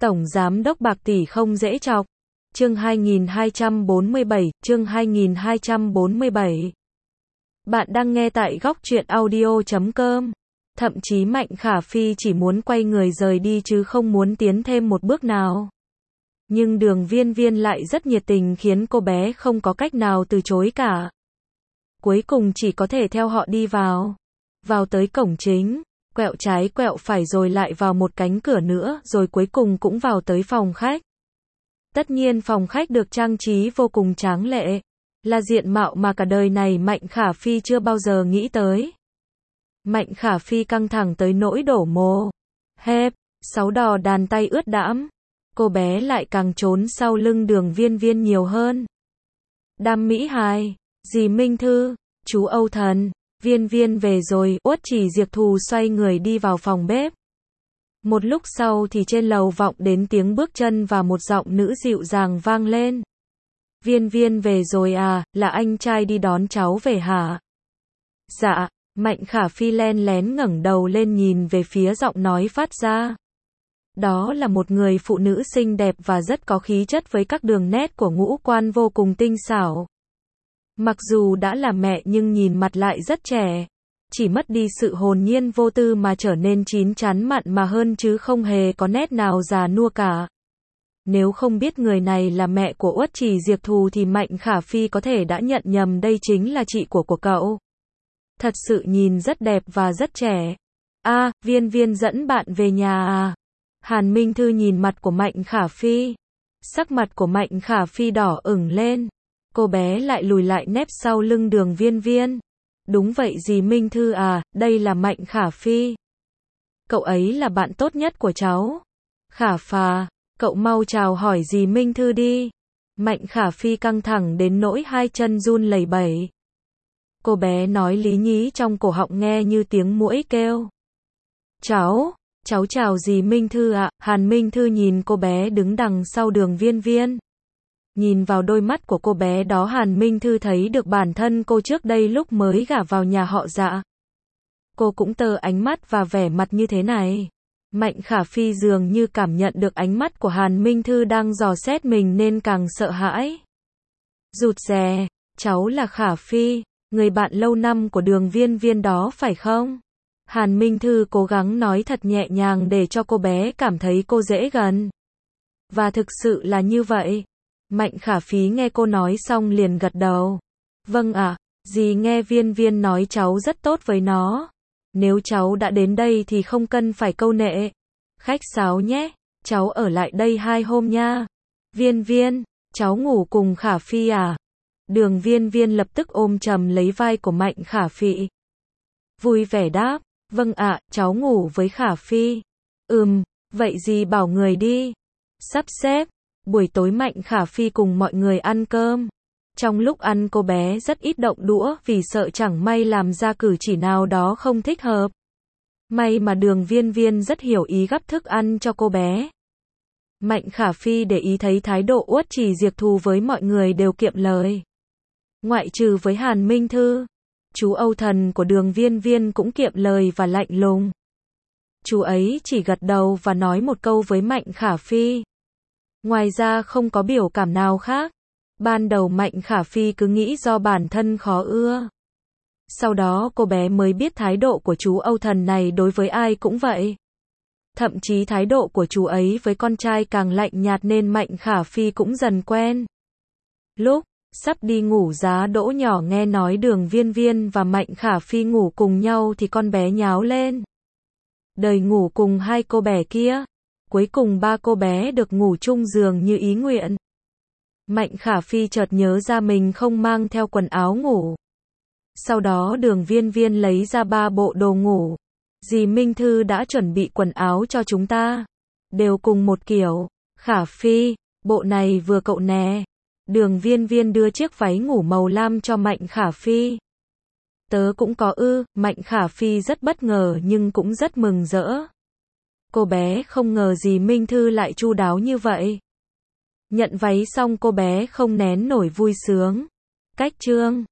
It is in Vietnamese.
Tổng Giám đốc bạc tỷ không dễ chọc. Chương 2247, chương 2247. Bạn đang nghe tại góc truyện audio.com. Thậm chí Mạnh Khả Phi chỉ muốn quay người rời đi chứ không muốn tiến thêm một bước nào. Nhưng Đường Viên Viên lại rất nhiệt tình khiến cô bé không có cách nào từ chối cả. Cuối cùng chỉ có thể theo họ đi vào. Vào tới cổng chính, quẹo trái quẹo phải rồi lại vào một cánh cửa nữa rồi cuối cùng cũng vào tới phòng khách. Tất nhiên phòng khách được trang trí vô cùng tráng lệ. Là diện mạo mà cả đời này Mạnh Khả Phi chưa bao giờ nghĩ tới. Mạnh Khả Phi căng thẳng tới nỗi đổ mồ hép, sáu đò đàn tay ướt đẫm. Cô bé lại càng trốn sau lưng Đường Viên Viên nhiều hơn. Đam Mỹ Hài, dì Minh Thư, chú Âu Thần, Viên Viên về rồi. Uất Chỉ Diệp Thù xoay người đi vào phòng bếp. Một lúc sau thì trên lầu vọng đến tiếng bước chân và một giọng nữ dịu dàng vang lên. Viên Viên về rồi à, là anh trai đi đón cháu về hả? Dạ. Mạnh Khả Phi len lén ngẩng đầu lên nhìn về phía giọng nói phát ra. Đó là một người phụ nữ xinh đẹp và rất có khí chất với các đường nét của ngũ quan vô cùng tinh xảo. Mặc dù đã là mẹ nhưng nhìn mặt lại rất trẻ. Chỉ mất đi sự hồn nhiên vô tư mà trở nên chín chắn mặn mà hơn chứ không hề có nét nào già nua cả. Nếu không biết người này là mẹ của Uất Chỉ Diệp Thù thì Mạnh Khả Phi có thể đã nhận nhầm đây chính là chị của cậu. Thật sự nhìn rất đẹp và rất trẻ. À, Viên Viên dẫn bạn về nhà à? Hàn Minh Thư nhìn mặt của Mạnh Khả Phi. Sắc mặt của Mạnh Khả Phi đỏ ửng lên. Cô bé lại lùi lại nép sau lưng Đường Viên Viên. Đúng vậy dì Minh Thư à, đây là Mạnh Khả Phi. Cậu ấy là bạn tốt nhất của cháu. Khả Phà, cậu mau chào hỏi dì Minh Thư đi. Mạnh Khả Phi căng thẳng đến nỗi hai chân run lẩy bẩy. Cô bé nói lý nhí trong cổ họng nghe như tiếng muỗi kêu. Cháu chào dì Minh Thư ạ. Hàn Minh Thư nhìn cô bé đứng đằng sau Đường Viên Viên. Nhìn vào đôi mắt của cô bé đó Hàn Minh Thư thấy được bản thân cô trước đây lúc mới gả vào nhà họ Dạ. Cô cũng tơ ánh mắt và vẻ mặt như thế này. Mạnh Khả Phi dường như cảm nhận được ánh mắt của Hàn Minh Thư đang dò xét mình nên càng sợ hãi. Rụt rè, cháu là Khả Phi, người bạn lâu năm của Đường Viên Viên đó phải không? Hàn Minh Thư cố gắng nói thật nhẹ nhàng để cho cô bé cảm thấy cô dễ gần. Và thực sự là như vậy. Mạnh Khả Phi nghe cô nói xong liền gật đầu. Vâng ạ, dì nghe Viên Viên nói cháu rất tốt với nó. Nếu cháu đã đến đây thì không cần phải câu nệ. Khách sáo nhé, cháu ở lại đây 2 hôm nha. Viên Viên, cháu ngủ cùng Khả Phi à? Đường Viên Viên lập tức ôm chầm lấy vai của Mạnh Khả Phi. Vui vẻ đáp, vâng ạ, cháu ngủ với Khả Phi. Vậy dì bảo người đi. Sắp xếp. Buổi tối Mạnh Khả Phi cùng mọi người ăn cơm. Trong lúc ăn cô bé rất ít động đũa vì sợ chẳng may làm ra cử chỉ nào đó không thích hợp. May mà Đường Viên Viên rất hiểu ý gắp thức ăn cho cô bé. Mạnh Khả Phi để ý thấy thái độ Uất Chỉ Diệp Thù với mọi người đều kiệm lời. Ngoại trừ với Hàn Minh Thư, chú Âu Thần của Đường Viên Viên cũng kiệm lời và lạnh lùng. Chú ấy chỉ gật đầu và nói một câu với Mạnh Khả Phi. Ngoài ra không có biểu cảm nào khác. Ban đầu Mạnh Khả Phi cứ nghĩ do bản thân khó ưa. Sau đó cô bé mới biết thái độ của chú Âu Thần này đối với ai cũng vậy. Thậm chí thái độ của chú ấy với con trai càng lạnh nhạt nên Mạnh Khả Phi cũng dần quen. Lúc sắp đi ngủ Giá Đỗ nhỏ nghe nói Đường Viên Viên và Mạnh Khả Phi ngủ cùng nhau thì con bé nháo lên. Đời ngủ cùng hai cô bé kia. Cuối cùng 3 cô bé được ngủ chung giường như ý nguyện. Mạnh Khả Phi chợt nhớ ra mình không mang theo quần áo ngủ. Sau đó Đường Viên Viên lấy ra 3 bộ đồ ngủ. Dì Minh Thư đã chuẩn bị quần áo cho chúng ta. Đều cùng một kiểu. Khả Phi, bộ này vừa cậu nè. Đường Viên Viên đưa chiếc váy ngủ màu lam cho Mạnh Khả Phi. Tớ cũng có ư. Mạnh Khả Phi rất bất ngờ nhưng cũng rất mừng rỡ. Cô bé không ngờ dì Minh Thư lại chu đáo như vậy. Nhận váy xong cô bé không nén nổi vui sướng. Cách chương